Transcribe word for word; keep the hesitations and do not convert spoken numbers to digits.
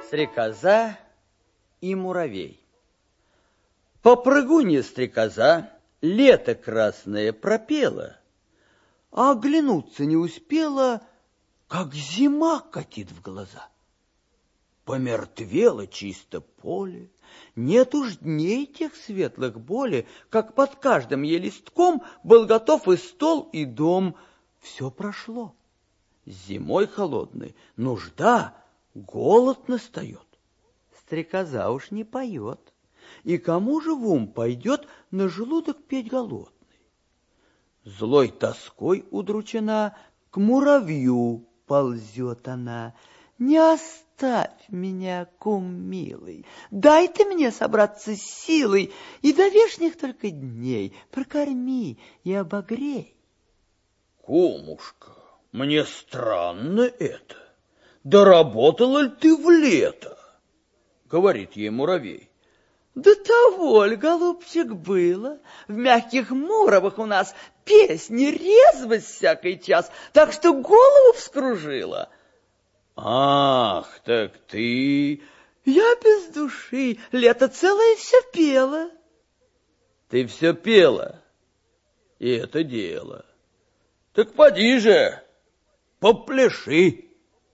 Стрекоза и муравей. Попрыгунья стрекоза лето красное пропела, а оглянуться не успела, как зима катит в глаза. Помертвело чисто поле, нет уж дней тех светлых боли, как под каждым ей листком был готов и стол, и дом. Все прошло. Зимой холодной нужда, голод настает. Стрекоза уж не поет, и кому же в ум пойдет на желудок петь голодный? Злой тоской удручена, к муравью ползет она. Не оставь меня, кум милый, дай ты мне собраться с силой, и до вешних только дней прокорми и обогрей. Кумушка, мне странно это. Доработала ли ты в лето? Говорит ей муравей. Да того ль, голубчик, было. В мягких муровых у нас песни, резвость всякий час, так что голову вскружила. Ах, так ты... Я без души, лето целое все пела. Ты все пела, и это дело. Так поди же, попляши.